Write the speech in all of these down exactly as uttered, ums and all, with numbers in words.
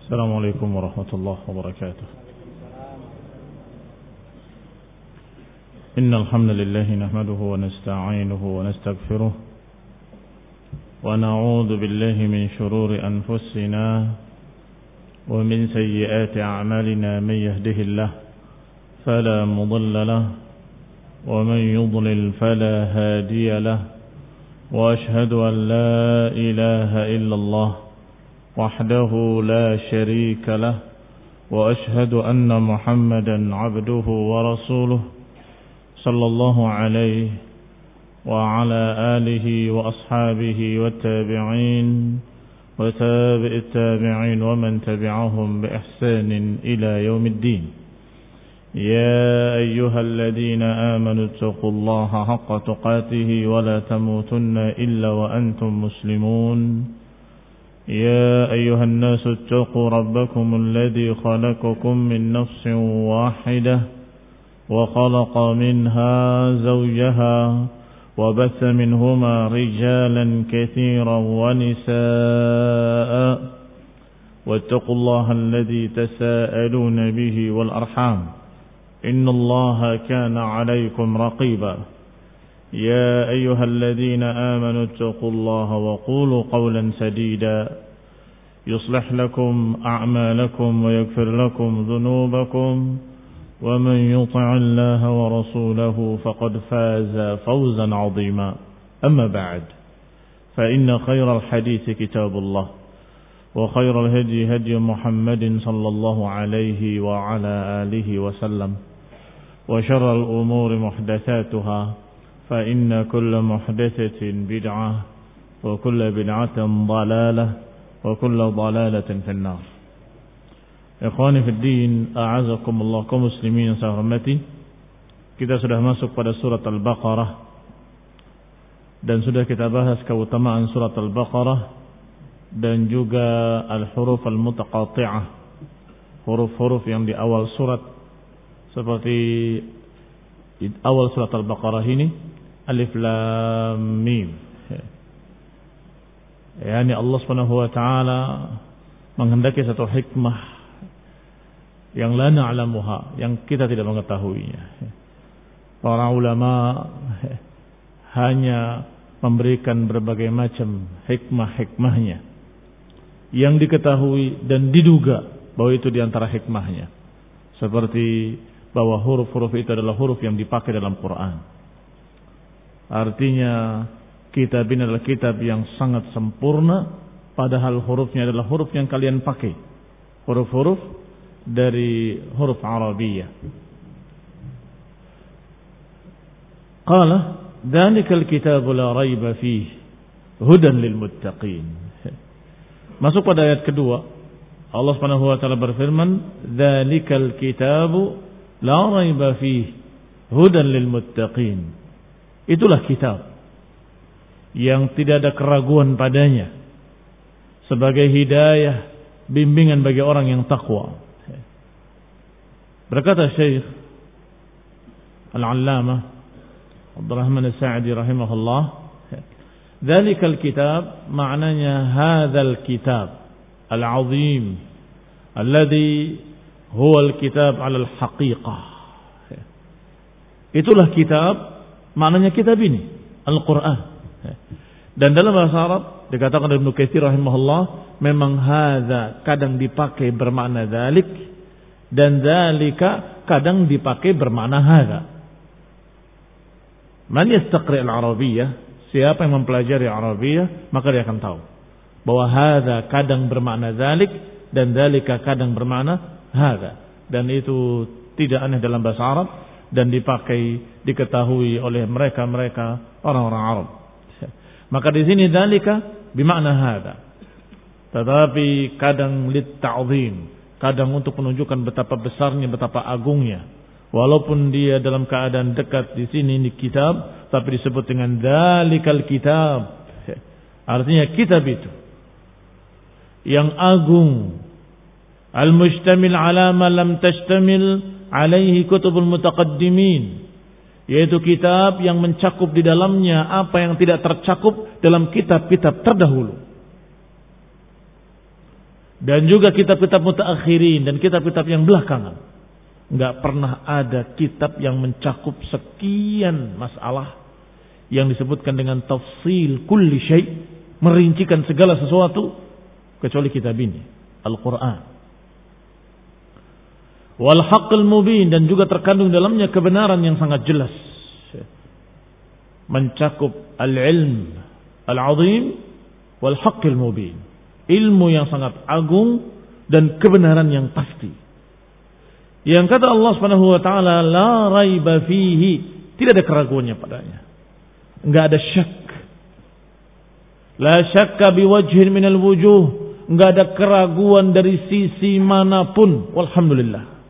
السلام عليكم ورحمة الله وبركاته. إن الحمد لله نحمده ونستعينه ونستغفره ونعوذ بالله من شرور أنفسنا ومن سيئات أعمالنا. من يهده الله فلا مضل له ومن يضلل فلا هادي له وأشهد أن لا إله إلا الله وحده لا شريك له وأشهد أن محمدا عبده ورسوله صلى الله عليه وعلى آله وأصحابه والتابعين وتابع التابعين ومن تبعهم بإحسان إلى يوم الدين. يا أيها الذين آمنوا اتقوا الله حق تقاته ولا تموتن إلا وأنتم مسلمون. يا أيها الناس اتقوا ربكم الذي خلقكم من نفس واحدة وخلق منها زوجها وبث منهما رجالا كثيرا ونساء واتقوا الله الذي تساءلون به والأرحام إن الله كان عليكم رقيبا. يا أيها الذين آمنوا اتقوا الله وقولوا قولا سديدا يصلح لكم أعمالكم ويغفر لكم ذنوبكم ومن يطع الله ورسوله فقد فاز فوزا عظيما. أما بعد فإن خير الحديث كتاب الله وخير الهدي هدي محمد صلى الله عليه وعلى آله وسلم وشر الأمور محدثاتها فإن كل محدثة بدعة وكل بدعة ضلالة وكل ضلالة في النار. Ikhwani fi din, a'azakumullah kaum muslimin yang saya hormati. Kita sudah masuk pada surat Al-Baqarah dan sudah kita bahas keutamaan surat Al-Baqarah dan juga al-huruf al-mutaqati'ah, huruf-huruf yang di awal surat, seperti di awal surat Al-Baqarah ini alif lam mim. Yani Allah Subhanahu wa taala menghendaki satu hikmah yang la na'lamuha, yang kita tidak mengetahuinya. Para ulama hanya memberikan berbagai macam hikmah-hikmahnya yang diketahui dan diduga bahwa itu diantara hikmahnya, seperti bahwa huruf-huruf itu adalah huruf yang dipakai dalam Quran. Artinya kitab ini adalah kitab yang sangat sempurna, padahal hurufnya adalah huruf yang kalian pakai, huruf-huruf dari huruf Arabiyah. Qala dzalikal kitabu la raiba fihi hudan lil muttaqin. Masuk pada ayat kedua, Allah Subhanahu wa taala berfirman, dzalikal kitabu la raiba fihi hudan lil muttaqin. Itulah kitab yang tidak ada keraguan padanya, sebagai hidayah, bimbingan bagi orang yang takwa. Berkata Syekh Al-Allamah Abdurrahman As-Sa'di rahimahullah, dzalikal kitab maknanya hadzal kitab al-'azim alladhi huwa al-kitab 'ala al-haqiqah. Itulah kitab, maknanya kitab ini Al-Qur'an. Dan dalam bahasa Arab dikatakan oleh Ibnu Katsir rahimahullah, memang hadza kadang dipakai bermakna dzalik dan dzalika kadang dipakai bermakna hadza. Man yastaqri al-arabiyyah, siapa yang mempelajari Arabiyah maka dia akan tahu bahwa hadza kadang bermakna dzalik dan dzalika kadang bermakna hadza, dan itu tidak aneh dalam bahasa Arab dan dipakai, diketahui oleh mereka-mereka orang-orang Arab. Maka di sini dzalika bermakna hadza, tetapi kadang lit ta'zim, kadang untuk menunjukkan betapa besarnya, betapa agungnya. Walaupun dia dalam keadaan dekat di sini di kitab, tapi disebut dengan dzalikal kitab. Artinya kitab itu yang agung, al-mustamil ala ma lam tastamil alaihi kutubul mutaqaddimin, yaitu kitab yang mencakup di dalamnya apa yang tidak tercakup dalam kitab-kitab terdahulu. Dan juga kitab-kitab mutaakhirin dan kitab-kitab yang belakangan. Enggak pernah ada kitab yang mencakup sekian masalah yang disebutkan dengan tafsil kulli syai', merincikan segala sesuatu, kecuali kitab ini, Al-Quran. Wal haqqil mubin, dan juga terkandung dalamnya kebenaran yang sangat jelas. Mencakup al-ilm al-azim wal haqqil mubin. Ilmu yang sangat agung dan kebenaran yang pasti. Yang kata Allah Subhanahu wa taala, la raiba fihi, tidak ada keraguannya padanya. Enggak ada syak. La syakka biwajhin minal wujuh, enggak ada keraguan dari sisi manapun. Walhamdulillah.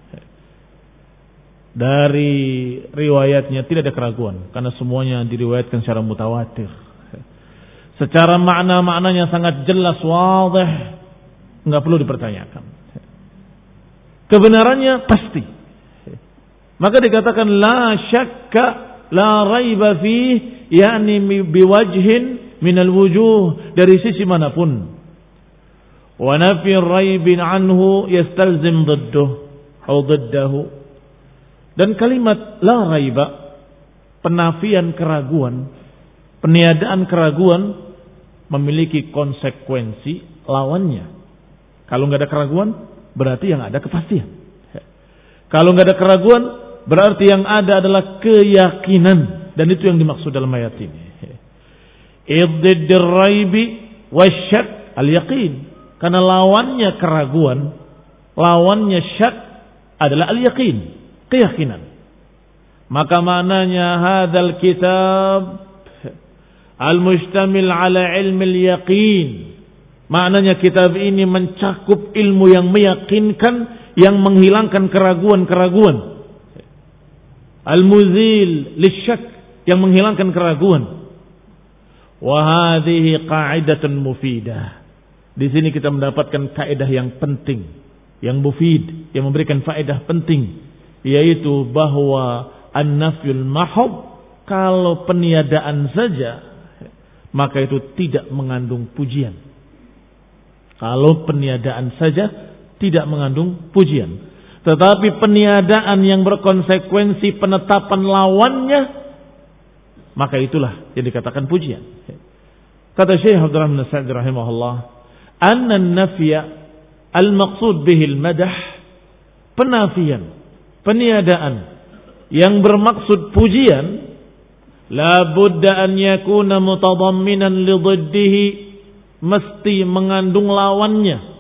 Dari riwayatnya tidak ada keraguan, karena semuanya diriwayatkan secara mutawatir. Secara makna-maknanya sangat jelas, wadih, enggak perlu dipertanyakan. Kebenarannya pasti. Maka dikatakan la syakka la raiba fih, yakni biwajhin minal wujuh, dari sisi manapun. Wa nafi raibin anhu yastalzim dhidduh atau dhiddahu. Dan kalimat la raiba, penafian keraguan, peniadaan keraguan, memiliki konsekuensi lawannya. Kalau nggak ada keraguan, berarti yang ada kepastian. Kalau nggak ada keraguan, berarti yang ada adalah keyakinan, dan itu yang dimaksud dalam ayat ini. Iddidir raibi wasyak al-yaqin, karena lawannya keraguan, lawannya syak adalah al-yaqin, keyakinan. Maka maknanya hadzal kitab al-mustamil ala ilmi al-yaqin, maknanya kitab ini mencakup ilmu yang meyakinkan, yang menghilangkan keraguan-keraguan. Al-muzil lisyak, yang menghilangkan keraguan. Wa hadhihi qa'idatun mufidah. Di sini kita mendapatkan kaidah yang penting, yang mufid, yang memberikan faedah penting, yaitu bahwa an-nafyul mahab, kalau peniadaan saja, maka itu tidak mengandung pujian. Kalau peniadaan saja tidak mengandung pujian. Tetapi peniadaan yang berkonsekuensi penetapan lawannya, maka itulah yang dikatakan pujian. Kata Syekh Abdurrahman As-Sa'di rahimahullah, anna an-nafya al-maqsud bihi al-madah, penafian, peniadaan yang bermaksud pujian, la budda an yakuna mutadamminan li dhiddihi, mesti mengandung lawannya.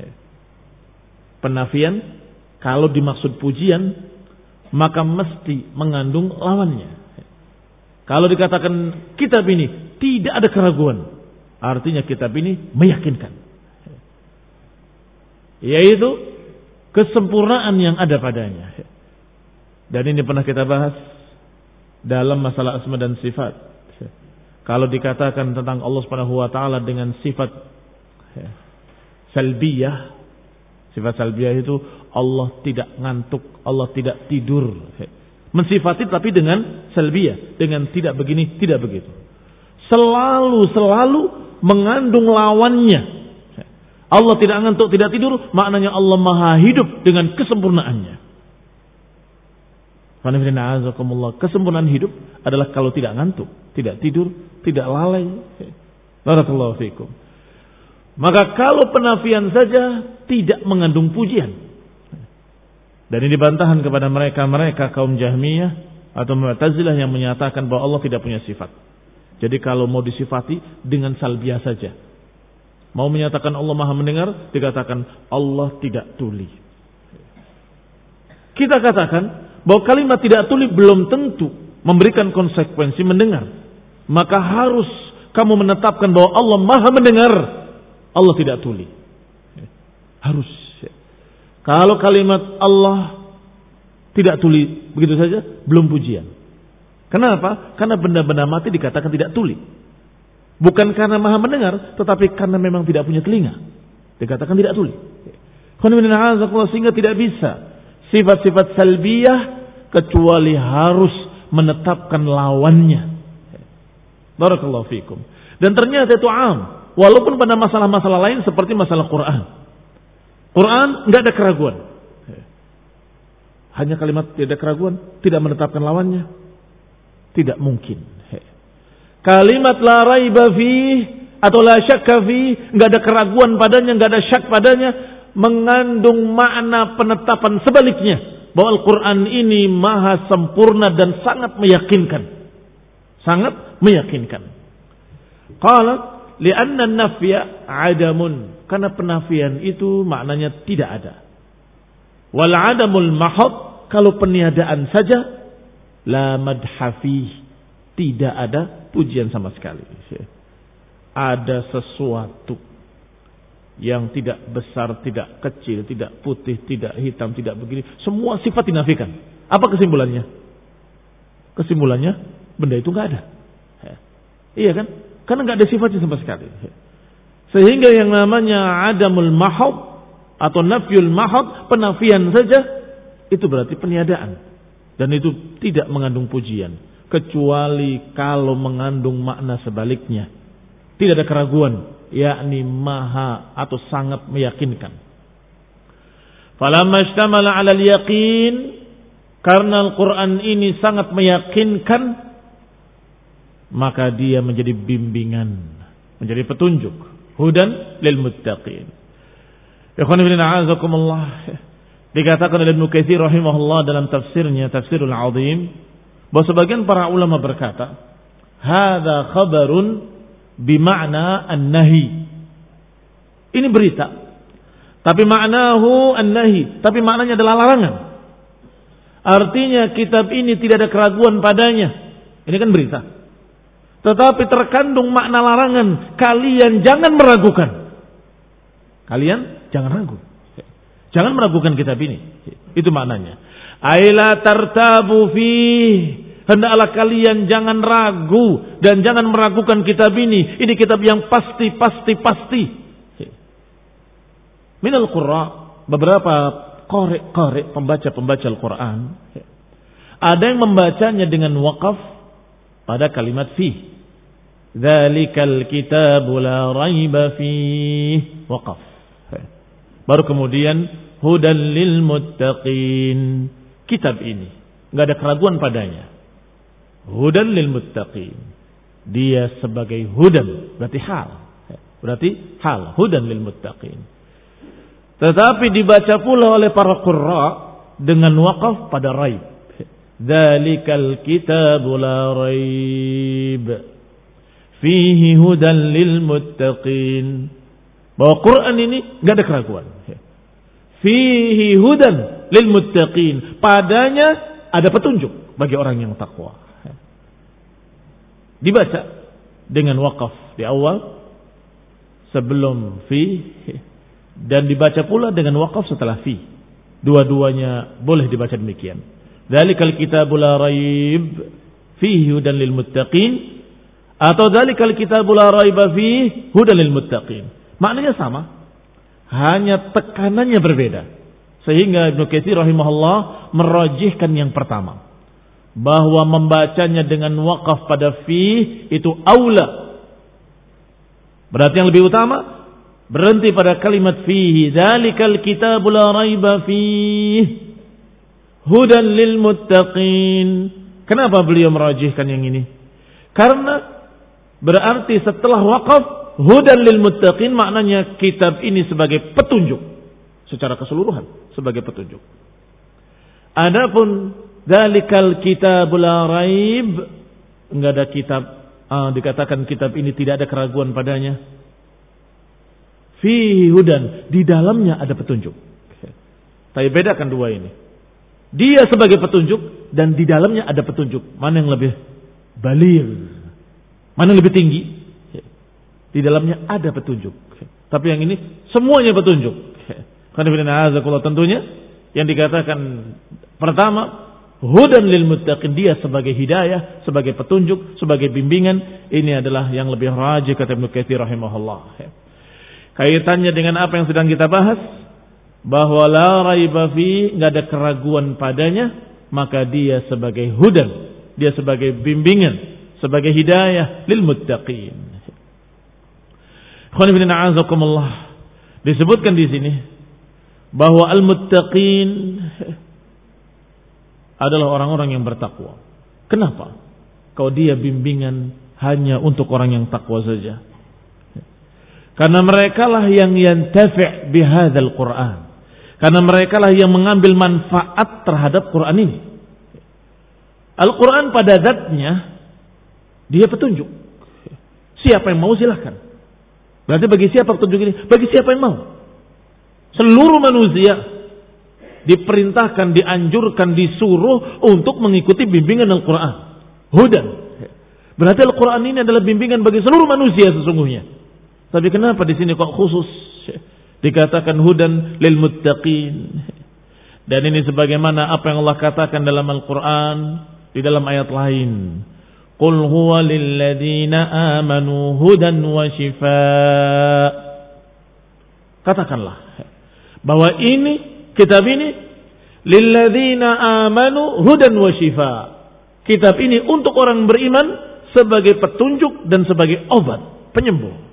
Penafian kalau dimaksud pujian, maka mesti mengandung lawannya. Kalau dikatakan kitab ini tidak ada keraguan, artinya kitab ini meyakinkan, yaitu kesempurnaan yang ada padanya. Dan ini pernah kita bahas dalam masalah asma dan sifat. Kalau dikatakan tentang Allah Subhanahu wa taala dengan sifat salbiyah, sifat salbiyah itu Allah tidak ngantuk, Allah tidak tidur. Mensifati tapi dengan salbiyah, dengan tidak begini, tidak begitu. Selalu selalu mengandung lawannya. Allah tidak ngantuk, tidak tidur, maknanya Allah Maha hidup dengan kesempurnaannya. Kesempurnaan hidup adalah kalau tidak ngantuk, tidak tidur, tidak lalai. Barakallahu fikum. Maka kalau penafian saja tidak mengandung pujian. Dan ini bantahan kepada mereka-mereka kaum Jahmiyah atau Mu'tazilah yang menyatakan bahwa Allah tidak punya sifat. Jadi kalau mau disifati dengan salbiah saja. Mau menyatakan Allah Maha mendengar, dikatakan Allah tidak tuli. Kita katakan bahwa kalimat tidak tuli belum tentu memberikan konsekuensi mendengar. Maka harus kamu menetapkan bahwa Allah Maha mendengar, Allah tidak tuli. Harus. Kalau kalimat Allah tidak tuli begitu saja, belum pujian. Kenapa? Karena benda-benda mati dikatakan tidak tuli. Bukan karena Maha mendengar, tetapi karena memang tidak punya telinga, dikatakan tidak tuli. Sehingga tidak bisa sifat-sifat salbiyah kecuali harus menetapkan lawannya. Barakallahu fikum. Dan ternyata itu am, walaupun pada masalah-masalah lain seperti masalah Quran. Quran nggak ada keraguan. Hanya kalimat tidak ada keraguan, tidak menetapkan lawannya. Tidak mungkin. Kalimat la raiba fih atau la syakka fih, nggak ada keraguan padanya, nggak ada syak padanya, mengandung makna penetapan sebaliknya bahwa Al-Quran ini maha sempurna dan sangat meyakinkan. Sangat meyakinkan. Qala li'anna an-nafya 'adamun, karena penafian itu maknanya tidak ada. Wal 'adamul mahad, kalau peniadaan saja, la madha fih, tidak ada pujian sama sekali. Ada sesuatu yang tidak besar, tidak kecil, tidak putih, tidak hitam, tidak begini, semua sifat dinafikan. Apa kesimpulannya? Kesimpulannya benda itu nggak ada. Iya kan? Karena nggak ada sifatnya sama sekali. Sehingga yang namanya adamul mahad atau nafyul mahad, penafian saja, itu berarti peniadaan. Dan itu tidak mengandung pujian. Kecuali kalau mengandung makna sebaliknya. Tidak ada keraguan. Yakni maha atau sangat meyakinkan. Falamma ishtamala ala al-yaqin, karena Al-Quran ini sangat meyakinkan, maka dia menjadi bimbingan, menjadi petunjuk. Hudan lil muttaqin. Ikhwan fillah a'azakumullah. Dikatakan oleh Ibnu Katsir rahimahullah dalam tafsirnya Tafsirul Azim, bahwa sebagian para ulama berkata, hadza khabarun bima'na an-nahi. Ini berita, tapi maknahu an-nahi, tapi maknanya adalah larangan. Artinya kitab ini tidak ada keraguan padanya. Ini kan berita. Tetapi terkandung makna larangan, kalian jangan meragukan. Kalian jangan ragu. Jangan meragukan kitab ini. Itu maknanya. Aila tartabu fih. Hendaklah kalian jangan ragu dan jangan meragukan kitab ini. Ini kitab yang pasti, pasti, pasti. Minal qurra, beberapa qari'-qari', pembaca-pembaca Al-Quran, ada yang membacanya dengan waqaf pada kalimat fi. Dzalikal kitabu la raiba fih. Waqaf. Baru kemudian hudan lil muttaqin. Kitab ini enggak ada keraguan padanya. Hudan lil muttaqin. Dia sebagai hudan, berarti hal. Berarti hal, hudan lil muttaqin. Tetapi dibaca pula oleh para qurra dengan waqaf pada raib. Dzalikal kitabu la raib fihi hudan lil muttaqin. Bahwa Quran ini enggak ada keraguan. Fihi hudan lil muttaqin. Padanya ada petunjuk bagi orang yang takwa. Dibaca dengan waqaf di awal sebelum fi, dan dibaca pula dengan waqaf setelah fi. Dua-duanya boleh dibaca demikian. Dzalikal kitabul la raib fihi hudan lil muttaqin, atau dzalikal kitabul la raiba fihi hudan lil muttaqin. Maknanya sama, hanya tekanannya berbeda. Sehingga Ibnu Katsir rahimahullah merajihkan yang pertama, bahwa membacanya dengan waqaf pada fi itu aula. Berarti yang lebih utama berhenti pada kalimat fihi. Dzalikal kitabul la raiba fihi hudan lil muttaqin. Kenapa beliau merajihkan yang ini? Karena berarti setelah waqaf hudan lil muttaqin, maknanya kitab ini sebagai petunjuk secara keseluruhan, sebagai petunjuk. Adapun dzalikal kitabul la raib, enggak ada kitab, ah, dikatakan kitab ini tidak ada keraguan padanya. Fihi hudan, di dalamnya ada petunjuk. Tapi bedakan dua ini. Dia sebagai petunjuk dan di dalamnya ada petunjuk. Mana yang lebih baligh? Mana yang lebih tinggi? Di dalamnya ada petunjuk. Tapi yang ini semuanya petunjuk. Karena tentunya yang dikatakan pertama hudan lil muttaqin, dia sebagai hidayah, sebagai petunjuk, sebagai bimbingan. Ini adalah yang lebih rajih kata Ibnu Katsir rahimahullah. Kaitannya dengan apa yang sedang kita bahas, bahwa la raiba fi, enggak ada keraguan padanya, maka dia sebagai hudan, dia sebagai bimbingan, sebagai hidayah lil muttaqin. Disebutkan di sini bahwa al-muttaqin adalah orang-orang yang bertakwa. Kenapa? Kalau dia bimbingan hanya untuk orang yang takwa saja. Karena mereka lah yang yantafi' bihadzal Qur'an. Karena mereka lah yang mengambil manfaat terhadap Quran ini. Al-Quran pada zatnya dia petunjuk. Siapa yang mau silahkan. Berarti bagi siapa petunjuk ini? Bagi siapa yang mau. Seluruh manusia diperintahkan, dianjurkan, disuruh untuk mengikuti bimbingan Al-Quran. Hudan. Berarti Al-Quran ini adalah bimbingan bagi seluruh manusia sesungguhnya. Tapi kenapa di sini kok khusus dikatakan hudan lil muttaqin? Dan ini sebagaimana apa yang Allah katakan dalam Al-Quran di dalam ayat lain. Qul huwa lil ladzina amanu hudan wa shifaa. Katakanlah bahwa ini kitab ini lil ladzina amanu hudan wa shifaa. Kitab ini untuk orang beriman sebagai petunjuk dan sebagai obat, penyembuh.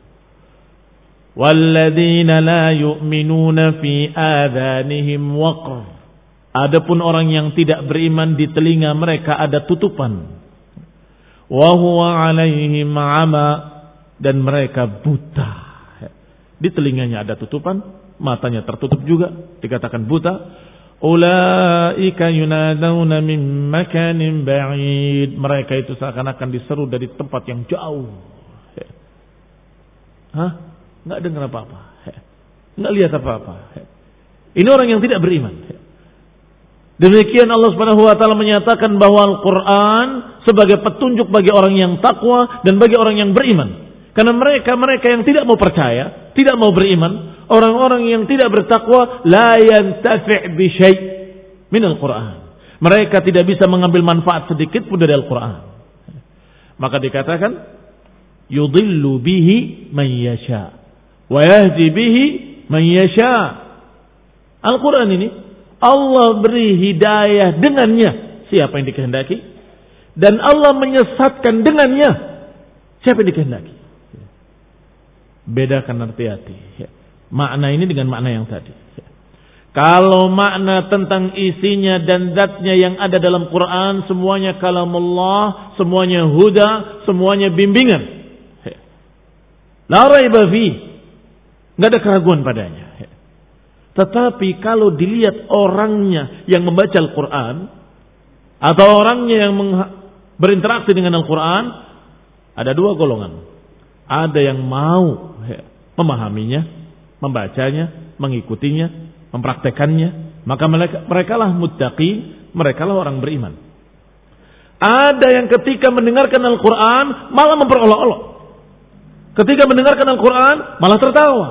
Walladzina la yu'minuna fi adhanihim waqr. Adapun orang yang tidak beriman di telinga mereka ada tutupan. Wa huwa 'alaihim 'ama, dan mereka buta. Di telinganya ada tutupan, matanya tertutup juga, dikatakan buta. Ulaika yunadawna min makanin ba'id. Mereka itu seakan-akan diseru dari tempat yang jauh. Hah? Enggak dengar apa-apa, enggak lihat apa-apa. Ini orang yang tidak beriman. Demikian Allah Subhanahu wa taala menyatakan bahwa Al-Qur'an sebagai petunjuk bagi orang yang takwa dan bagi orang yang beriman. Karena mereka-mereka yang tidak mau percaya, tidak mau beriman, orang-orang yang tidak bertakwa, la yantafi' bi syai' min Al-Qur'an. Mereka tidak bisa mengambil manfaat sedikit pun dari Al-Qur'an. Maka dikatakan yudhillu bihi man yasha' wa yahdi bihi man yasha. Al-Quran ini Allah beri hidayah dengannya siapa yang dikehendaki, dan Allah menyesatkan dengannya siapa yang dikehendaki. Bedakan, hati-hati makna ini dengan makna yang tadi. Kalau makna tentang isinya dan zatnya yang ada dalam Quran semuanya kalamullah, semuanya huda, semuanya bimbingan, la raiba fi, nggak ada keraguan padanya. Tetapi kalau dilihat orangnya yang membaca Al-Quran atau orangnya yang berinteraksi dengan Al-Quran, ada dua golongan. Ada yang mau memahaminya, membacanya, mengikutinya, mempraktekannya, maka mereka, mereka lah muttaqi, mereka lah orang beriman. Ada yang ketika mendengarkan Al-Quran malah memperolok-olok. Ketika mendengarkan Al-Quran malah tertawa.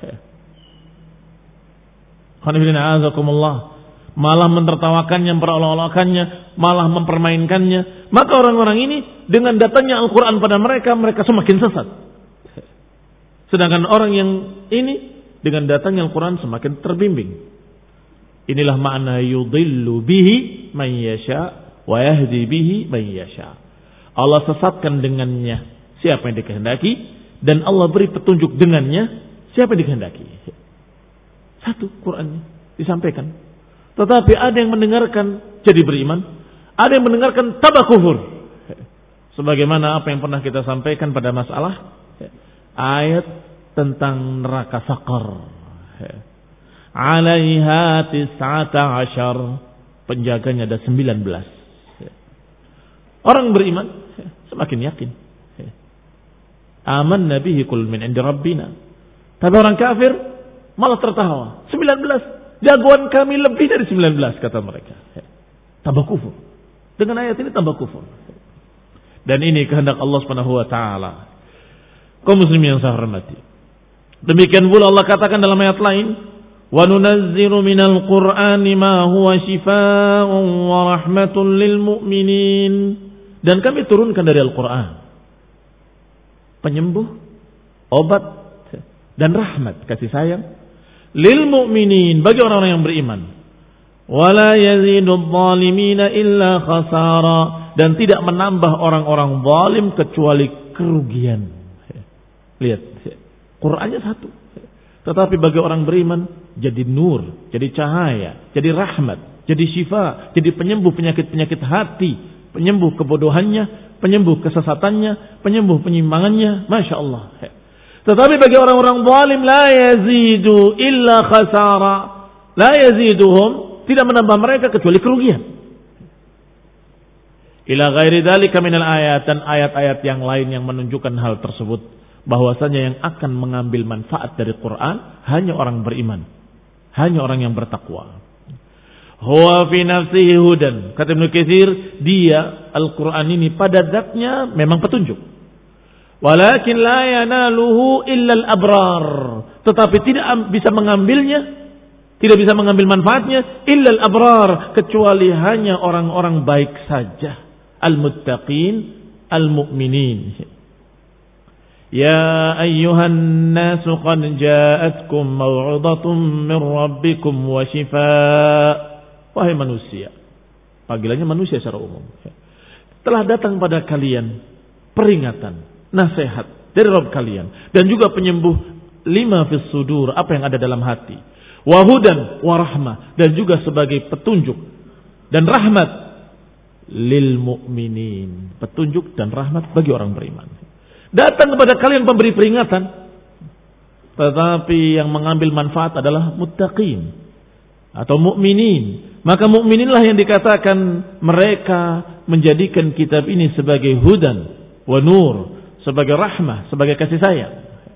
Malah mentertawakannya, memperolok-olokkannya, malah mempermainkannya. Maka orang-orang ini dengan datangnya Al-Quran pada mereka, mereka semakin sesat. Sedangkan orang yang ini dengan datangnya Al-Quran semakin terbimbing. Inilah makna yudhillu bihi man yasha wa yahdi bihi man yasha. Allah sesatkan dengannya siapa yang dikehendaki, dan Allah beri petunjuk dengannya siapa yang dikehendaki. Satu Qurannya disampaikan. Tetapi ada yang mendengarkan jadi beriman, ada yang mendengarkan tabah kufur. Sebagaimana apa yang pernah kita sampaikan pada masalah ayat tentang neraka saqar. Alaiha tis'ata asyar, penjaganya ada sembilan belas. Orang beriman semakin yakin. Aman nabihi kul min indi rabbina. Tapi orang kafir malah tertawa. sembilan belas. Jagoan kami lebih dari sembilan belas kata mereka. Tambah kufur. Dengan ayat ini tambah kufur. Dan ini kehendak Allah Subhanahu wa taala. Kaum muslimin yang saya hormati. Demikian pula Allah katakan dalam ayat lain, "Wa nunazzilu minal Qur'ani ma huwa shifaa'un wa rahmatun lil mu'minin." Dan kami turunkan dari Al-Qur'an penyembuh, obat dan rahmat, kasih sayang lil mu'minin, bagi orang-orang yang beriman. Wala yazidul zalimina illa khasara, dan tidak menambah orang-orang zalim kecuali kerugian. Lihat, Qur'annya satu, tetapi bagi orang beriman jadi nur, jadi cahaya, jadi rahmat, jadi syifa, jadi penyembuh penyakit-penyakit hati, penyembuh kebodohannya, penyembuh kesesatannya, penyembuh penyimpangannya. Masya Allah. Tetapi bagi orang-orang zalim, la yazidu illa khasara, la yaziduhum, tidak menambah mereka kecuali kerugian. Ila ghairi dzalika minal ayat, dan ayat-ayat yang lain yang menunjukkan hal tersebut, bahwasanya yang akan mengambil manfaat dari Quran hanya orang beriman, hanya orang yang bertakwa. Huwa fi nafsihi hudan, kata Ibnu Katsir, dia Al-Quran ini pada zatnya memang petunjuk. Walakin la yanaluhu illa al-abrar, tetapi tidak bisa mengambilnya, tidak bisa mengambil manfaatnya illa al-abrar, kecuali hanya orang-orang baik saja. Al-muttaqin, al-mu'minin. Ya ayyuhan nasu qad ja'atkum maw'udhatun min rabbikum wa shifaa. Wahai manusia, panggilannya manusia secara umum, telah datang pada kalian peringatan, nasihat dari Rabb kalian, dan juga penyembuh lima fis sudur, apa yang ada dalam hati, wa hudan wa rahmah, dan juga sebagai petunjuk dan rahmat lil mu'minin, petunjuk dan rahmat bagi orang beriman. Datang kepada kalian pemberi peringatan, tetapi yang mengambil manfaat adalah muttaqin atau mukminin. Maka mukmininlah yang dikatakan mereka menjadikan kitab ini sebagai hudan wa nur, sebagai rahmah, sebagai kasih sayang.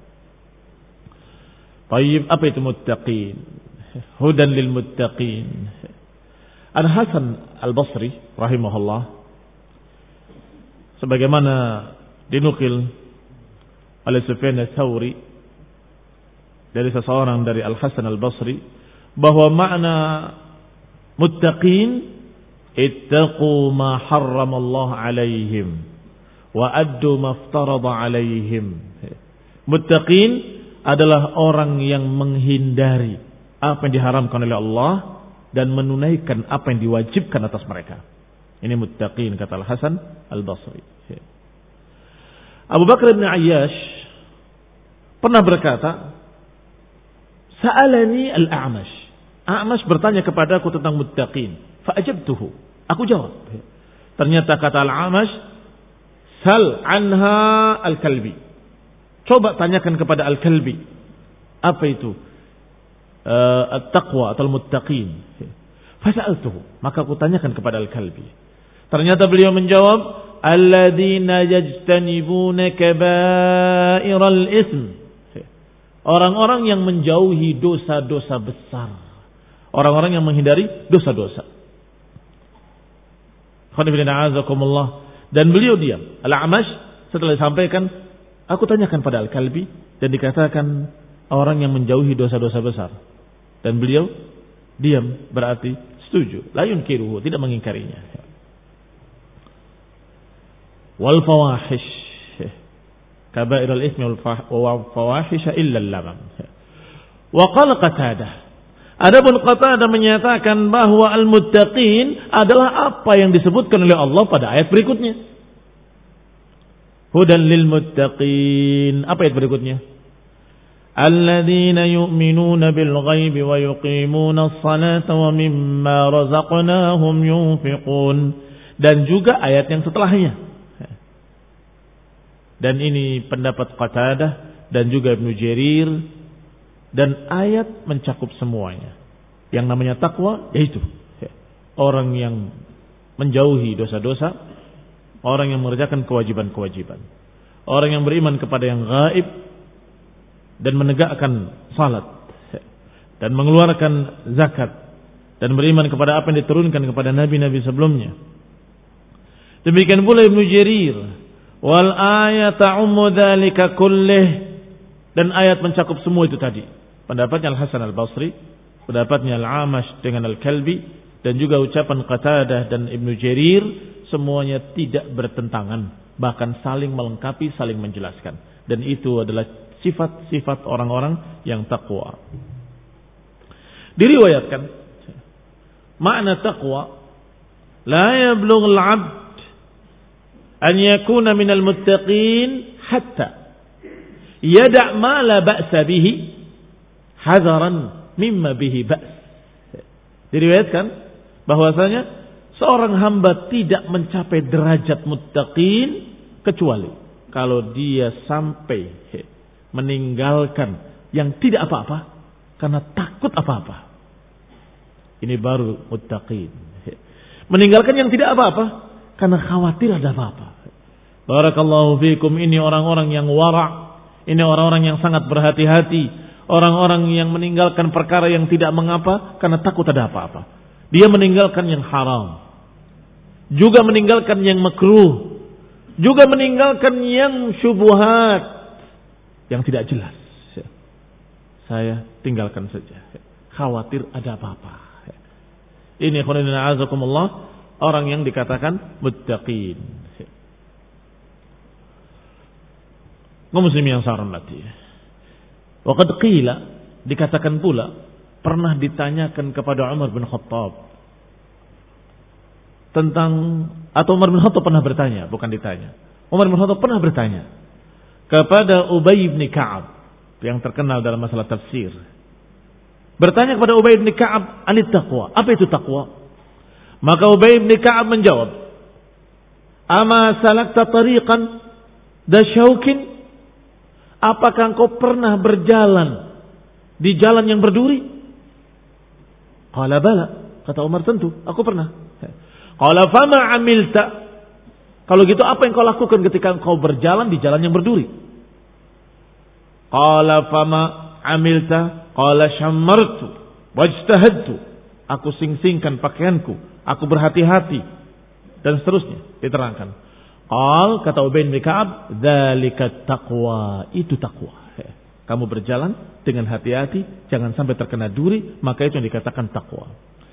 Baik, apa itu muttaqin? Hudan lil muttaqin. Al-Hasan Al-Basri rahimahullah, sebagaimana dinukil oleh Sufyan Ats-Tsauri dari seseorang dari Al-Hasan Al-Basri, bahwa makna muttaqin, ittaqu ma harramallahu alaihim wa addu ma aftarada alaihim. Muttaqin adalah orang yang menghindari apa yang diharamkan oleh Allah dan menunaikan apa yang diwajibkan atas mereka. Ini muttaqin, kata Al-Hasan Al-Basri. Abu Bakar bin Ayyash pernah berkata, Sa'alani al-A'mash. A'mash bertanya kepadaku tentang muttaqin. Fa'ajabtuhu. Aku jawab. Ternyata kata Al-A'mash, Sal anha al-Kalbi. Coba tanyakan kepada al-Kalbi. Apa itu? Uh, at-taqwa atau al-muttaqin. Fasa'altuhu. Maka aku tanyakan kepada al-Kalbi. Ternyata beliau menjawab, Alladzina yajtanibuna kaba'iral ism. Orang-orang yang menjauhi dosa-dosa besar. Orang-orang yang menghindari dosa-dosa. Dan beliau diam. Al-A'mash setelah disampaikan, aku tanyakan pada Al-Kalbi, dan dikatakan orang yang menjauhi dosa-dosa besar. Dan beliau diam, berarti setuju. La yunkiruhu, tidak mengingkarinya. Wal fawahish, kaba'irul ismi wal fawahisha illa al-lamam. Wa qala Qatadah. Adapun Qatadah menyatakan bahwa al-muttaqin adalah apa yang disebutkan oleh Allah pada ayat berikutnya. Hudan lil muttaqin. Apa ayat berikutnya? Alladzina yu'minuna bil ghaibi wa yuqimuna as-salata wa mimma razaqnahum yunfiqun. Dan juga ayat yang setelahnya. Dan ini pendapat Qatadah dan juga Ibnu Jarir, dan ayat mencakup semuanya. Yang namanya takwa yaitu orang yang menjauhi dosa-dosa, orang yang mengerjakan kewajiban-kewajiban, orang yang beriman kepada yang gaib dan menegakkan salat dan mengeluarkan zakat dan beriman kepada apa yang diturunkan kepada nabi-nabi sebelumnya. Demikian pula Ibnu Jarir, wal ayata ummu dzalika kullih, dan ayat mencakup semua itu tadi. Pendapatnya Al-Hasan Al-Basri, pendapatnya Al-Amash dengan Al-Kalbi, dan juga ucapan Qatadah dan Ibnu Jarir, semuanya tidak bertentangan, bahkan saling melengkapi, saling menjelaskan. Dan itu adalah sifat-sifat orang-orang yang takwa. Diriwayatkan makna takwa, la yablugh al-'abd an yakuna minal muttaqin hatta yada' ma la ba'sa bihi hadaran mimma bihi ba's. Diriwayatkan bahwasanya seorang hamba tidak mencapai derajat muttaqin kecuali kalau dia sampai meninggalkan yang tidak apa-apa karena takut apa-apa. Ini baru muttaqin. Meninggalkan yang tidak apa-apa karena khawatir ada apa-apa. Barakallahu fikum, ini orang-orang yang wara', ini orang-orang yang sangat berhati-hati, orang-orang yang meninggalkan perkara yang tidak mengapa karena takut ada apa-apa. Dia meninggalkan yang haram, juga meninggalkan yang makruh, juga meninggalkan yang syubhat, yang tidak jelas. Saya tinggalkan saja, khawatir ada apa-apa. Ini khonidina azakumullah, orang yang dikatakan muttaqin. Kaum muslimin yang saya hormati. Waqad qila, dikatakan pula, pernah ditanyakan kepada Umar bin Khattab tentang, atau Umar bin Khattab pernah bertanya, bukan ditanya. Umar bin Khattab pernah bertanya kepada Ubay bin Ka'ab yang terkenal dalam masalah tafsir. Bertanya kepada Ubay bin Ka'ab anit taqwa. Apa itu taqwa? Maka Ubay bin Ka'ab menjawab, "Ama salakta tariqan dasyaukin?" Apakah engkau pernah berjalan di jalan yang berduri? Qala bala. Kata Umar, tentu, aku pernah. Qala fama amilta? Kalau gitu apa yang kau lakukan ketika engkau berjalan di jalan yang berduri? Qala fama amilta? Qala syammartu wajtahadtu. Aku sing-singkan pakaianku, aku berhati-hati, dan seterusnya diterangkan. Qal, kata Ubay bin Ka'ab, dzalika taqwa, itu takwa. Kamu berjalan dengan hati-hati, jangan sampai terkena duri, maka itu yang dikatakan takwa.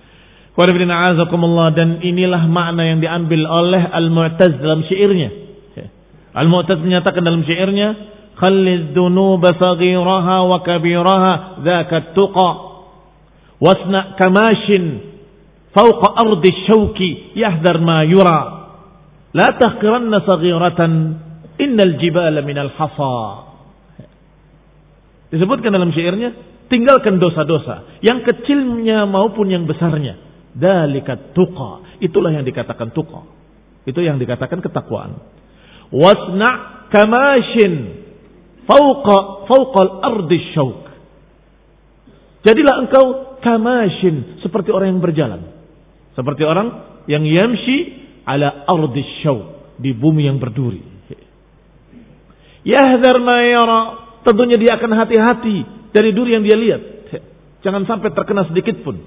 Dan inilah makna yang diambil oleh Al-Mu'taz dalam syairnya. Al-Mu'taz menyatakan dalam syairnya, khallid dunuba saghiraha wa kabiraha dzaka tuqa wasna kamashin fawqa ardi syauki yahdar ma yura. La tahqiranna saghiratan innal jibala minal hasa. Disebutkan dalam syairnya, tinggalkan dosa-dosa, yang kecilnya maupun yang besarnya. Dzalika tuqa, itulah yang dikatakan tuqa. Itu yang dikatakan ketakwaan. Wasna kamashin fauqa fauqal ardi syauk. Jadilah engkau kamashin, seperti orang yang berjalan, seperti orang yang yamshi ala ardi syauk, di bumi yang berduri. Yahdhar ma yara, tentunya dia akan hati-hati dari duri yang dia lihat. Jangan sampai terkena sedikit pun.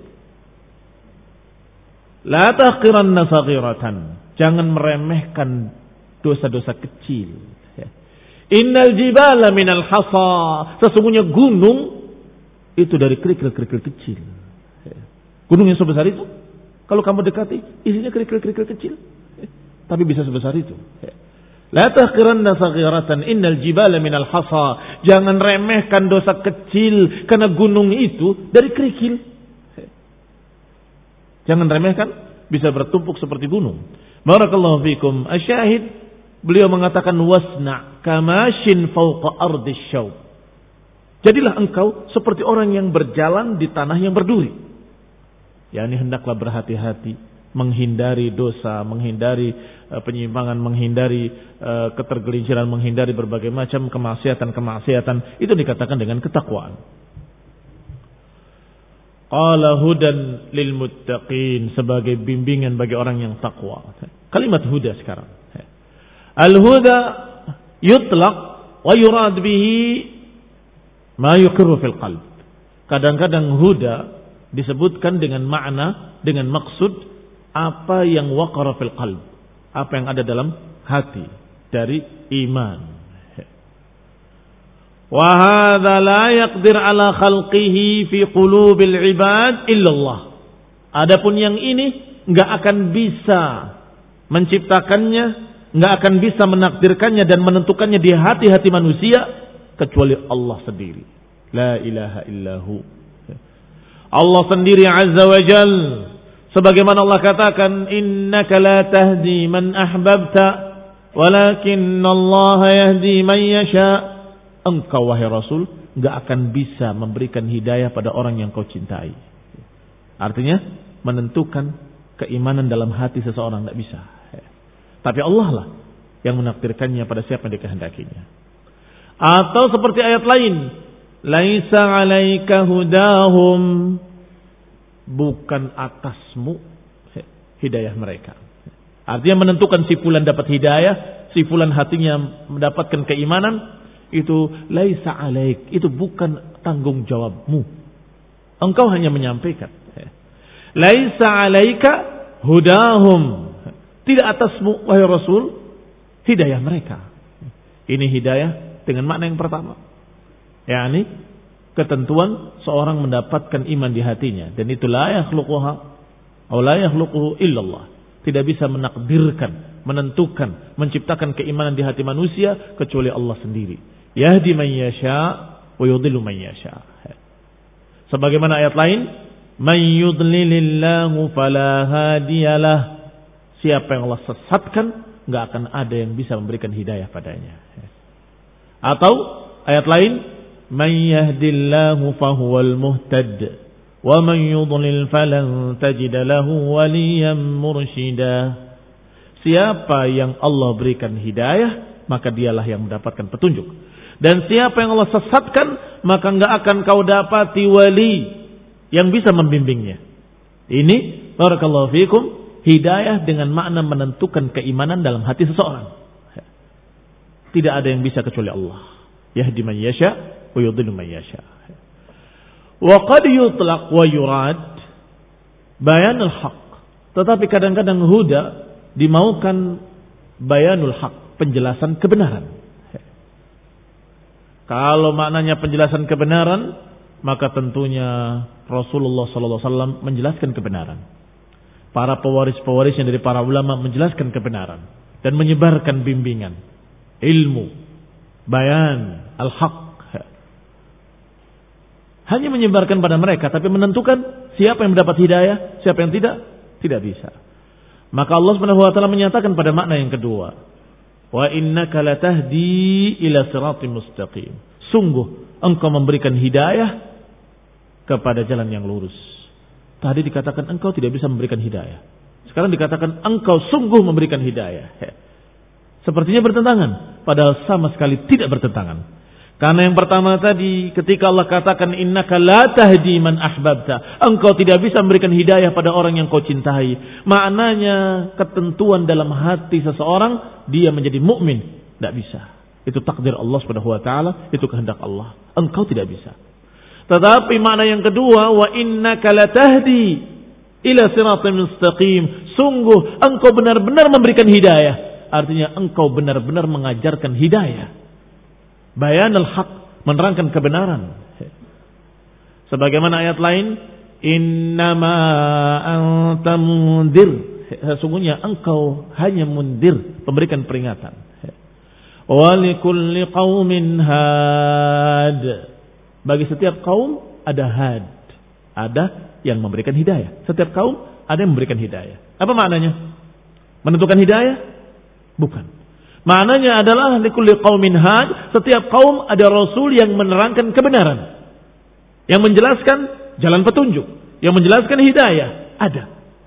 La tahqiranna saghiratan, jangan meremehkan dosa-dosa kecil. Innal jibala minal hasa, sesungguhnya gunung itu dari kerikil-kerikil kecil. Gunung yang sebesar itu, kalau kamu dekati, isinya kerikil-kerikil kecil, tapi bisa sebesar itu. La tahqiranna saghiratan innal jibala minal hasa, jangan remehkan dosa kecil karena gunung itu dari kerikil. Jangan remehkan, bisa bertumpuk seperti gunung. Barakallahu fikum. Asyahid, beliau mengatakan wasna kamashin fawqa ardi syauk. Jadilah engkau seperti orang yang berjalan di tanah yang berduri. yakni hendaklah berhati-hati menghindari dosa, menghindari uh, penyimpangan, menghindari uh, ketergelinciran, menghindari berbagai macam kemaksiatan-kemaksiatan. Itu dikatakan dengan ketakwaan. Qala hudan lil muttaqin, sebagai bimbingan bagi orang yang takwa. Kalimat huda sekarang. Al-huda yutlaq wa yurad bihi ma yuqirru fil qalb. Kadang-kadang huda disebutkan dengan makna, dengan maksud apa yang waqara fil qalb, apa yang ada dalam hati dari iman. Wa hadza la yaqdir ala khalqihi fi qulubil ibad illallah. Adapun yang ini enggak akan bisa menciptakannya, enggak akan bisa menakdirkannya dan menentukannya di hati-hati manusia kecuali Allah sendiri. La ilaha illahu. Allah sendiri azza wa jal. Sebagaimana Allah katakan, innaka la tahdi man ahbabta walakinna Allah yahdi man yasha. Engkau wahai Rasul nggak akan bisa memberikan hidayah pada orang yang kau cintai. Artinya menentukan keimanan dalam hati seseorang nggak bisa. Tapi Allah lah yang menakdirkannya pada siapa yang dikehendakinya. Atau seperti ayat lain, laisa 'alaika hudahum, bukan atasmu hidayah mereka. Artinya menentukan si fulan dapat hidayah, si fulan hatinya mendapatkan keimanan, itu laisa 'alaik, itu bukan tanggung jawabmu. Engkau hanya menyampaikan. Laisa 'alaika hudahum, tidak atasmu wahai Rasul hidayah mereka. Ini hidayah dengan makna yang pertama, yakni ketentuan seorang mendapatkan iman di hatinya, dan itu la yakhluquha aw la yakhluquhu illallah. Tidak bisa menakdirkan, menentukan, menciptakan keimanan di hati manusia kecuali Allah sendiri. Yahdi man yasha wa yudhillu man yasha. Sebagaimana ayat lain, man yudlilillahu fala hadiyalah. Siapa yang Allah sesatkan, enggak akan ada yang bisa memberikan hidayah padanya. Atau ayat lain, man yahdillahu fahuwal muhtad wa man yudlil falan tajid lahu waliyan mursyida. Siapa yang Allah berikan hidayah, maka dialah yang mendapatkan petunjuk. Dan siapa yang Allah sesatkan, maka enggak akan kau dapati wali yang bisa membimbingnya. Ini barakallahu fikum, hidayah dengan makna menentukan keimanan dalam hati seseorang. Tidak ada yang bisa kecuali Allah. Yahdi man yasha wa yudhillu man yasha. Wa qad yutlaq wa yurad bayanul haq. Tetapi kadang-kadang huda dimaukan bayanul haq, penjelasan kebenaran. Kalau maknanya penjelasan kebenaran, maka tentunya Rasulullah sallallahu alaihi wasallam menjelaskan kebenaran. Para pewaris-pewarisnya dari para ulama menjelaskan kebenaran dan menyebarkan bimbingan, ilmu, bayan, al-haq. Hanya menyebarkan pada mereka, tapi menentukan siapa yang mendapat hidayah, siapa yang tidak, tidak bisa. Maka Allah Subhanahu wa taala menyatakan pada makna yang kedua, wa innaka latahdi ila siratim mustaqim. Sungguh engkau memberikan hidayah kepada jalan yang lurus. Tadi dikatakan engkau tidak bisa memberikan hidayah. Sekarang dikatakan engkau sungguh memberikan hidayah. Sepertinya bertentangan, padahal sama sekali tidak bertentangan. Karena yang pertama tadi, ketika Allah katakan innaka la tahdi man ahbabta, engkau tidak bisa memberikan hidayah pada orang yang kau cintai. Maknanya ketentuan dalam hati seseorang dia menjadi mukmin, tidak bisa. Itu takdir Allah Subhanahu wa taala, itu kehendak Allah. Engkau tidak bisa. Tetapi makna yang kedua, wa innaka latahdi ila siratal mustaqim. Sungguh engkau benar-benar memberikan hidayah. Artinya engkau benar-benar mengajarkan hidayah. Bayanul haq, menerangkan kebenaran. Sebagaimana ayat lain, innama anta mundir. Sesungguhnya engkau hanya mundir, memberikan peringatan. Wa likulli qaumin had. Bagi setiap kaum ada had, ada yang memberikan hidayah. Setiap kaum ada yang memberikan hidayah. Apa maknanya? Menentukan hidayah? Bukan. Maknanya adalah likulli qaumin had, setiap kaum ada rasul yang menerangkan kebenaran, yang menjelaskan jalan petunjuk, yang menjelaskan hidayah. Ada.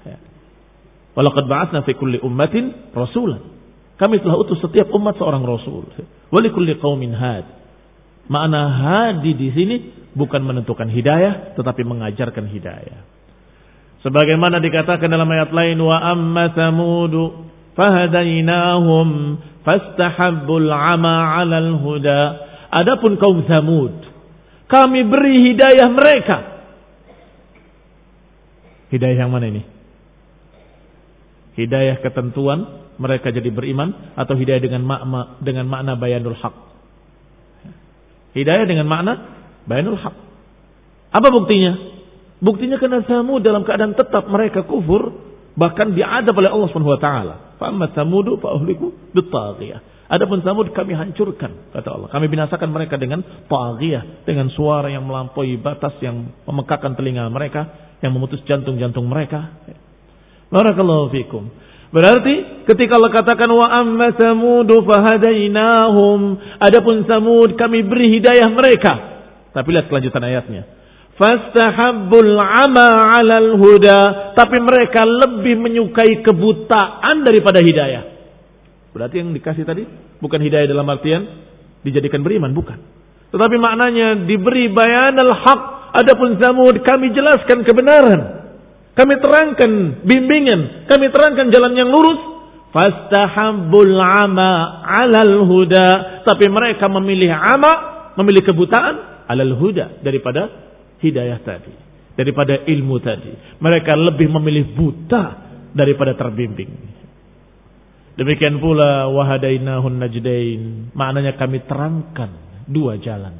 Walaqad ba'atsna fi kulli ummatin rasulan. Kami telah utus setiap umat seorang rasul. Wa likulli qaumin had. Makna hadi di sini bukan menentukan hidayah, tetapi mengajarkan hidayah. Sebagaimana dikatakan dalam ayat lain, wa amma samudu fahadainahum fastahabbul ama 'alal huda. Adapun kaum Samud, kami beri hidayah mereka. Hidayah yang mana ini? Hidayah ketentuan mereka jadi beriman, atau hidayah dengan makna dengan makna bayanul haq? Hidayah dengan makna bayanul haq. Apa buktinya? Buktinya karena Samud dalam keadaan tetap mereka kufur, bahkan diadab oleh Allah Subhanahu wa taala. Fa amma Samudu fa uhliku bitaghiyah. Adapun Samud kami hancurkan, kata Allah. Kami binasakan mereka dengan taghiyah, dengan suara yang melampaui batas, yang memekakkan telinga mereka, yang memutus jantung-jantung mereka. Barakallahu fikum. Berarti ketika Allah katakan wa amma Samud fahadainahum, adapun Samud kami beri hidayah mereka. Tapi lihat kelanjutan ayatnya. Fastahabbul 'ama 'alal huda, tapi mereka lebih menyukai kebutaan daripada hidayah. Berarti yang dikasih tadi bukan hidayah dalam artian dijadikan beriman, bukan. Tetapi maknanya diberi bayanal haq. Adapun Samud kami jelaskan kebenaran. Kami terangkan bimbingan, kami terangkan jalan yang lurus. Fastahabbul 'ama 'alal huda, tapi mereka memilih 'ama, memilih kebutaan 'alal huda daripada hidayah tadi, daripada ilmu tadi. Mereka lebih memilih buta daripada terbimbing. Demikian pula wahadainahun najdain, maknanya kami terangkan dua jalan.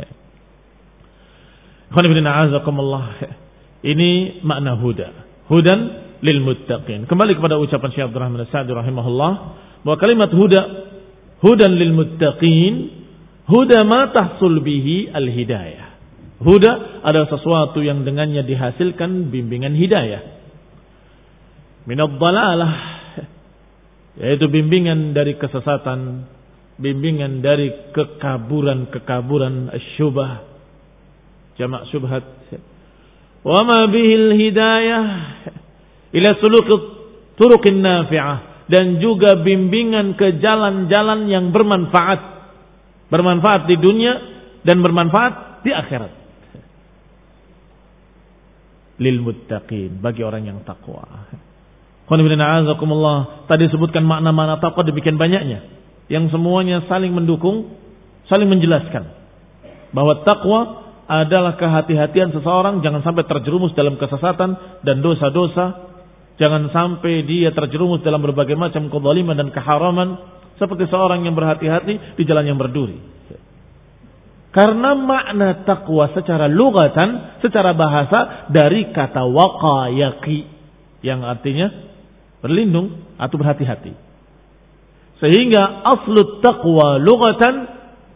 Ini makna huda. Hudan lil muttaqin. Kembali kepada ucapan Syekh Abdul Rahman As-Sa'di rahimahullah, bahwa kalimat huda, hudan lil muttaqin, huda ma tahsul bihi al hidayah. Huda adalah sesuatu yang dengannya dihasilkan bimbingan hidayah. Minad dhalalah, yaitu bimbingan dari kesesatan, bimbingan dari kekaburan-kekaburan asyubah, jamak syubhat. Wa ma bihil hidayah ila suluk turuqin nafi'ah, dan juga bimbingan ke jalan-jalan yang bermanfaat, bermanfaat di dunia dan bermanfaat di akhirat. Lil muttaqin, bagi orang yang takwa. Tadi sebutkan makna-makna takwa demikian banyaknya, yang semuanya saling mendukung, saling menjelaskan bahwa takwa adalah kehati-hatian seseorang jangan sampai terjerumus dalam kesesatan dan dosa-dosa, jangan sampai dia terjerumus dalam berbagai macam kezaliman dan keharaman, seperti seorang yang berhati-hati di jalan yang berduri. Karena makna takwa secara lugatan, secara bahasa dari kata waqa yaqi, yang artinya berlindung atau berhati-hati. Sehingga aslu taqwa lugatan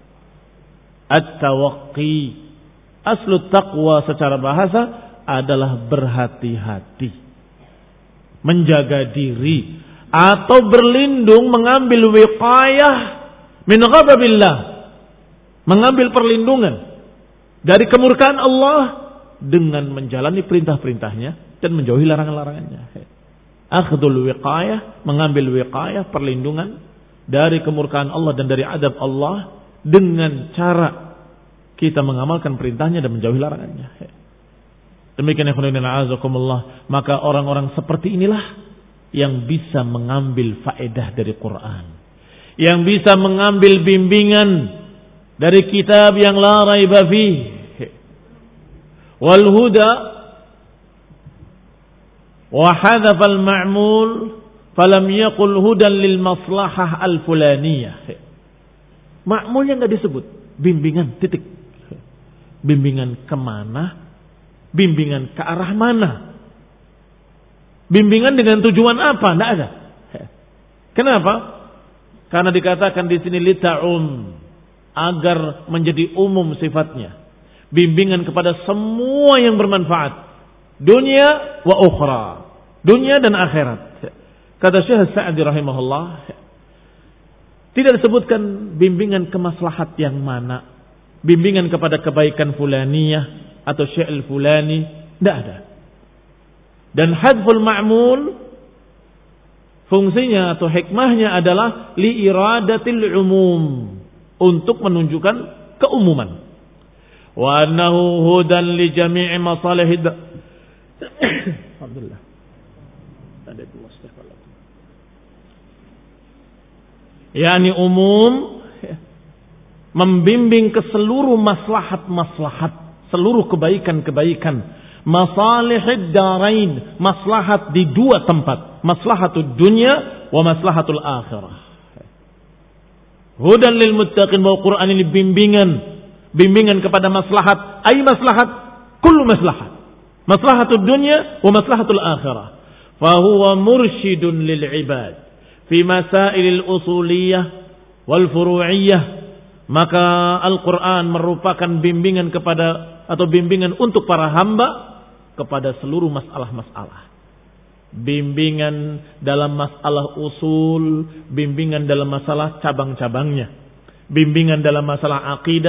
at-tawaqqi. Aslu taqwa secara bahasa adalah berhati-hati, menjaga diri atau berlindung, mengambil wiqayah min ghadabillah, mengambil perlindungan dari kemurkaan Allah dengan menjalani perintah-perintahnya dan menjauhi larangan-larangannya. Akhdul wiqayah, mengambil wiqayah, perlindungan dari kemurkaan Allah dan dari adab Allah dengan cara kita mengamalkan perintahnya dan menjauhi larangannya. Demikian ikhwanuddin a'azakumullah, maka orang-orang seperti inilah yang bisa mengambil faedah dari Quran, yang bisa mengambil bimbingan dari kitab yang la raiba fih. Wal huda wa hadhafa al ma'mul falam yaqul hudan lil maslahah al fulaniyah. Ma'mulnya enggak disebut, bimbingan titik. Bimbingan kemana? Bimbingan ke arah mana? Bimbingan dengan tujuan apa? Enggak ada. Kenapa? Karena dikatakan di sini lita'um, agar menjadi umum sifatnya. Bimbingan kepada semua yang bermanfaat, dunia wa ukhra, dunia dan akhirat. Kata Syekh Sa'di rahimahullah, tidak disebutkan bimbingan kemaslahat yang mana, bimbingan kepada kebaikan fulaniyah atau syai'il fulani, tidak ada. Dan hadful ma'mul, fungsinya atau hikmahnya adalah li iradatil umum, untuk menunjukkan keumuman. Wa annahu hudan li jami'i masalihid. Alhamdulillah. Yani umum, membimbing ke seluruh maslahat-maslahat, seluruh kebaikan-kebaikan, masalihid darain, maslahat di dua tempat, maslahatud dunya wa maslahatul akhirah. Hudan lil muttaqin, bahwa Quran ini bimbingan, bimbingan kepada maslahat, ay maslahat, kullu maslahat, maslahatud dunya wa maslahatul akhirah. Fa huwa mursyidun lil ibad fi masailil usuliyah wal furu'iyah. Maka Al-Quran merupakan bimbingan kepada atau bimbingan untuk para hamba kepada seluruh masalah-masalah. Bimbingan dalam masalah usul, bimbingan dalam masalah cabang-cabangnya, bimbingan dalam masalah akidah,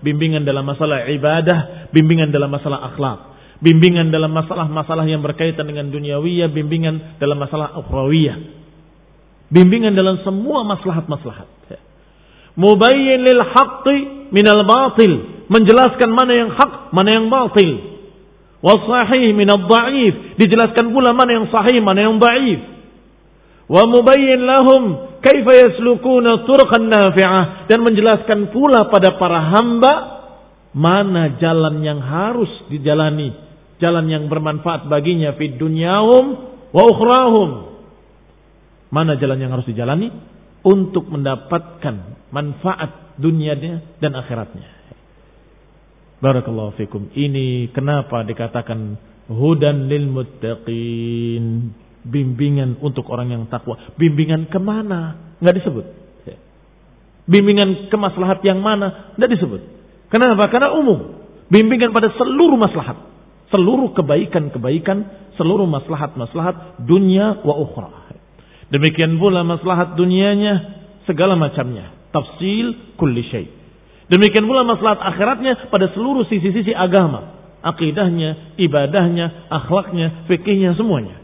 bimbingan dalam masalah ibadah, bimbingan dalam masalah akhlak, bimbingan dalam masalah-masalah yang berkaitan dengan duniawiyah, bimbingan dalam masalah ukhrawiyah, bimbingan dalam semua maslahat-maslahat. Mubayyin lil haqqi minal batil, menjelaskan mana yang hak, mana yang batil. Wasahih minad dha'if, dijelaskan pula mana yang sahih, mana yang dhaif. Wa mubayyin lahum kaifa yaslukuna turuqan nafi'ah, dan menjelaskan pula pada para hamba mana jalan yang harus dijalani, jalan yang bermanfaat baginya fid dunyahum wa ukhrahum. Mana jalan yang harus dijalani untuk mendapatkan manfaat dunianya dan akhiratnya. Barakallahu fikum. Ini kenapa dikatakan hudan lil muttaqin, bimbingan untuk orang yang takwa. Bimbingan kemana? Nggak disebut. Bimbingan ke maslahat yang mana? Nggak disebut. Kenapa? Karena umum. Bimbingan pada seluruh maslahat, seluruh kebaikan-kebaikan, seluruh maslahat-maslahat dunia wa ukhra. Demikian pula maslahat dunianya segala macamnya, tafsil kulli syai'. Demikian pula maslahat akhiratnya pada seluruh sisi-sisi agama, akidahnya, ibadahnya, akhlaknya, fikihnya, semuanya.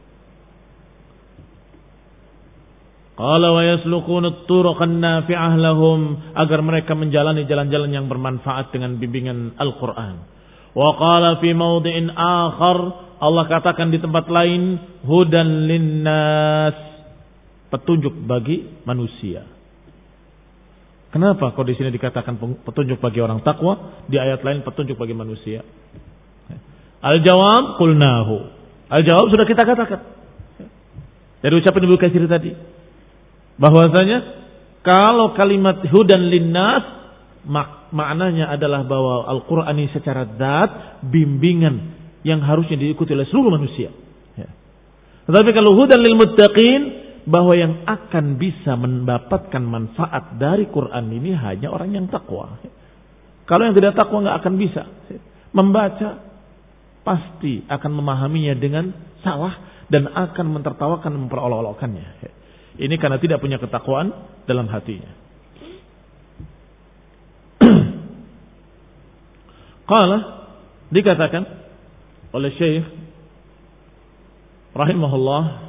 Qala wa yaslukuna at-turuqan nafi'ah lahum, agar mereka menjalani jalan-jalan yang bermanfaat dengan bimbingan Al-Qur'an. Wa qala fi mawdi'in akhar, Allah katakan di tempat lain, hudan linnas, petunjuk bagi manusia. Kenapa kok di sini dikatakan petunjuk bagi orang takwa, di ayat lain petunjuk bagi manusia? Al-jawab qulnahu. Al-jawab sudah kita katakan. Dari ucapan Ibnu Katsir tadi, bahwasanya kalau kalimat hudan linnas mak- maknanya adalah bahwa Al-Qur'an ini secara zat bimbingan yang harusnya diikuti oleh seluruh manusia. Tetapi kalau hudan lil muttaqin, bahwa yang akan bisa mendapatkan manfaat dari Quran ini hanya orang yang takwa. Kalau yang tidak takwa nggak akan bisa membaca, pasti akan memahaminya dengan salah dan akan mentertawakan, memperolok-olokkannya. Ini karena tidak punya ketakwaan dalam hatinya. Qala, dikatakan oleh Syekh rahimahullah,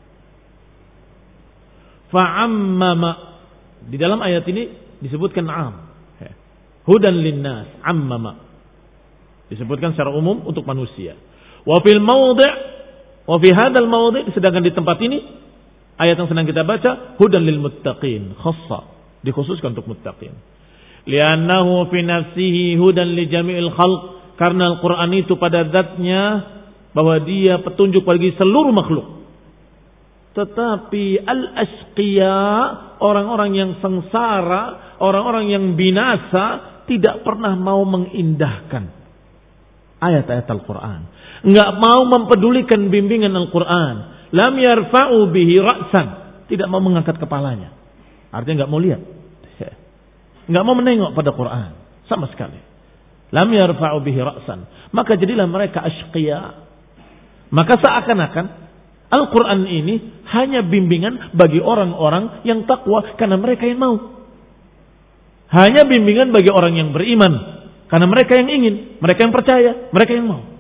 fa'ammama, di dalam ayat ini disebutkan am, hudan linnas, ammama, disebutkan secara umum untuk manusia. Wa fil mawdi', wa fi hadzal mawdi', sedangkan di tempat ini ayat yang sedang kita baca, hudan lil muttaqin, khassa, dikhususkan untuk muttaqin. Li'annahu fi nafsihi hudan li jami'il khalq, karena Al-Qur'an itu pada zatnya bahwa dia petunjuk bagi seluruh makhluk. Tetapi al-asqiya, orang-orang yang sengsara, orang-orang yang binasa, tidak pernah mau mengindahkan ayat-ayat Al-Quran. Enggak mau mempedulikan bimbingan Al-Quran. Lam yarfa'u bihi ra'san, tidak mau mengangkat kepalanya. Artinya enggak mau lihat. Enggak mau menengok pada Quran sama sekali. Lam yarfa'u bihi ra'san. Maka jadilah mereka asqiya. Maka seakan-akan Al-Quran ini hanya bimbingan bagi orang-orang yang takwa karena mereka yang mau. Hanya bimbingan bagi orang yang beriman karena mereka yang ingin, mereka yang percaya, mereka yang mau.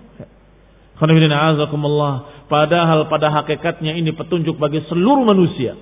Padahal pada hakikatnya ini petunjuk bagi seluruh manusia.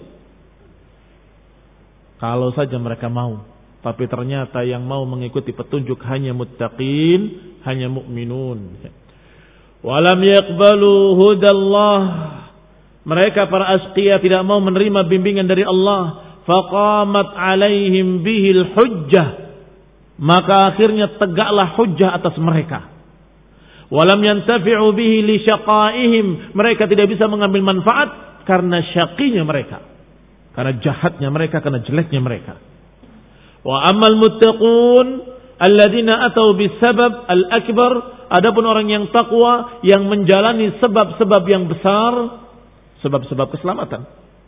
Kalau saja mereka mau. Tapi ternyata yang mau mengikuti petunjuk hanya muttaqin, hanya mukminun. Walam yaqbalu hudallah, mereka para asqiya tidak mau menerima bimbingan dari Allah. Faqamat alaihim bihil hujjah, maka akhirnya tegaklah hujjah atas mereka. Walam yantafi'u bihi li syaqaihim, mereka tidak bisa mengambil manfaat karena syaqinya mereka, karena jahatnya mereka, karena jeleknya mereka. Wa ammal muttaqun alladzina atau bisabab al-akbar, adapun orang yang takwa yang menjalani sebab-sebab yang besar, sebab-sebab keselamatan,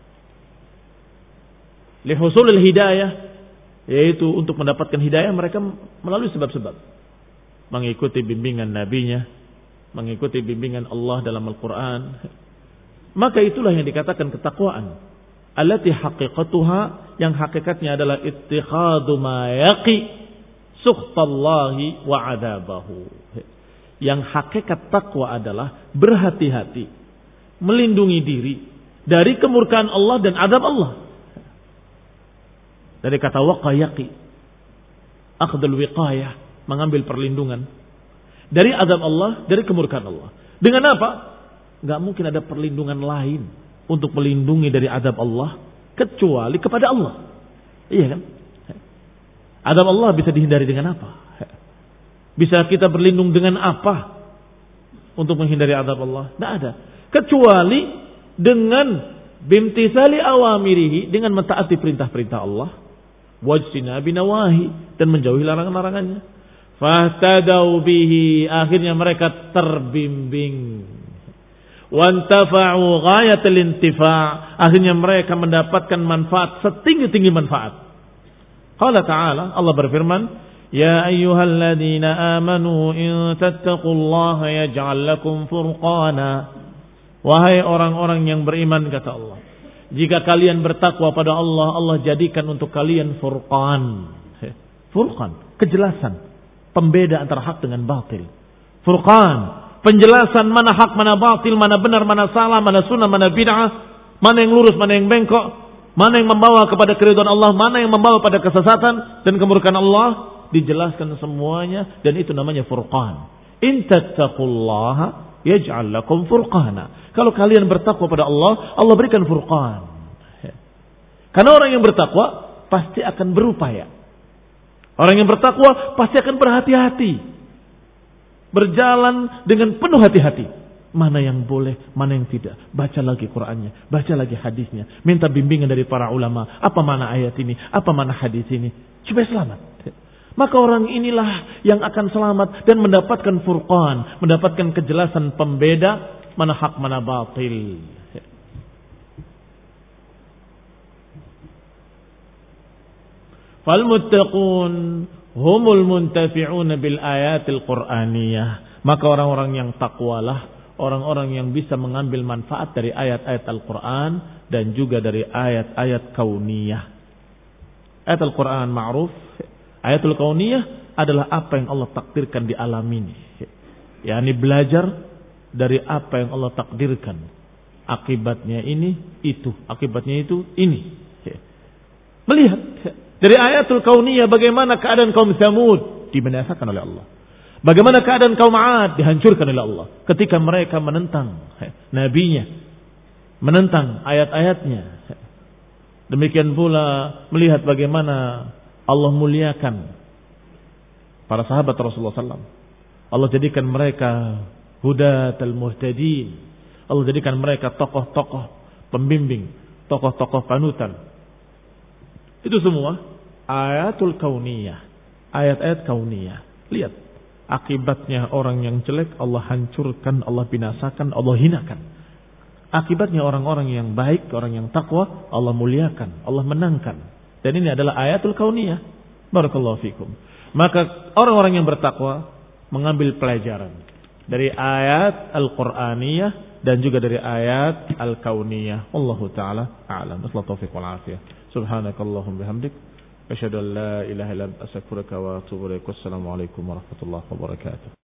lihusulil hidayah, yaitu untuk mendapatkan hidayah mereka melalui sebab-sebab, mengikuti bimbingan nabinya, mengikuti bimbingan Allah dalam Al-Quran. Maka itulah yang dikatakan ketakwaan, allati haqiqatuha, yang hakikatnya adalah ittikhadu ma yaqi, sukhtallahi wa adabahu. Yang hakikat takwa adalah berhati-hati, melindungi diri dari kemurkaan Allah dan adab Allah. Dari kata waqayaqi, akhdul wiqayah, mengambil perlindungan dari adab Allah, dari kemurkaan Allah. Dengan apa? Gak mungkin ada perlindungan lain untuk melindungi dari adab Allah kecuali kepada Allah. Iya kan? Adab Allah bisa dihindari dengan apa? Bisa kita berlindung dengan apa untuk menghindari adab Allah? Tidak ada. Kecuali dengan bimtisali awamirihi, dengan mentaati perintah-perintah Allah, wajtinabi nawahi, dan menjauhi larangan-larangannya. Fahtadau bihi, akhirnya mereka terbimbing. Wantafa'u ghayatul intifa', akhirnya mereka mendapatkan manfaat setinggi-tinggi manfaat. Qala ta'ala, Allah berfirman, ya ayyuhalladzina amanu in tattaqullaha yaj'al lakum furqana. Wahai orang-orang yang beriman, kata Allah, jika kalian bertakwa pada Allah, Allah jadikan untuk kalian furqan. Furqan, kejelasan, pembeda antara hak dengan batil. Furqan, penjelasan mana hak, mana batil, mana benar, mana salah, mana sunnah, mana bid'ah, mana yang lurus, mana yang bengkok, mana yang membawa kepada keridhaan Allah, mana yang membawa pada kesesatan dan kemurkaan Allah, dijelaskan semuanya, dan itu namanya furqan. In tattaqullaha yaj'al lakum furqana. Kalau kalian bertakwa pada Allah, Allah berikan furqan. Karena orang yang bertakwa pasti akan berupaya. Orang yang bertakwa pasti akan berhati-hati, berjalan dengan penuh hati-hati. Mana yang boleh, mana yang tidak. Baca lagi Qur'annya, baca lagi hadisnya. Minta bimbingan dari para ulama. Apa mana ayat ini, apa mana hadis ini, supaya selamat. Maka orang inilah yang akan selamat dan mendapatkan furqan, mendapatkan kejelasan pembeda mana hak, mana batil. Fal muttaqun humul muntafi'un bil ayatil qur'aniyah. Maka orang-orang yang takwalah orang-orang yang bisa mengambil manfaat dari ayat-ayat Al-Quran dan juga dari ayat-ayat kauniyah. Ayat Al-Quran ma'ruf. Ayatul kauniyah adalah apa yang Allah takdirkan di alam ini. Yani belajar dari apa yang Allah takdirkan. Akibatnya ini, itu. Akibatnya itu, ini. Melihat dari ayatul kauniyah bagaimana keadaan kaum Tsamud dibinasakan oleh Allah. Bagaimana keadaan kaum 'Ad dihancurkan oleh Allah ketika mereka menentang nabinya, menentang ayat-ayatnya. Demikian pula melihat bagaimana Allah muliakan para sahabat Rasulullah sallallahu alaihi wasallam. Allah jadikan mereka hudatal muhtadin. Allah jadikan mereka tokoh-tokoh pembimbing, tokoh-tokoh panutan. Itu semua ayatul kauniyah, ayat-ayat kauniyah. Lihat akibatnya orang yang jelek Allah hancurkan, Allah binasakan, Allah hinakan. Akibatnya orang-orang yang baik, orang yang takwa Allah muliakan, Allah menangkan. Dan ini adalah ayatul kauniyah. Barakallahu fikum. Maka orang-orang yang bertakwa mengambil pelajaran dari ayat Al-Qur'aniyah dan juga dari ayat Al-Kauniyah. Wallahu taala a'lam. Wassalatu taufiq wal afiyah. Subhanakallahumma bihamdik asyhadu an la ilaha illa anta astaghfiruka wa atubu ilaik. Wassalamu alaikum warahmatullahi wabarakatuh.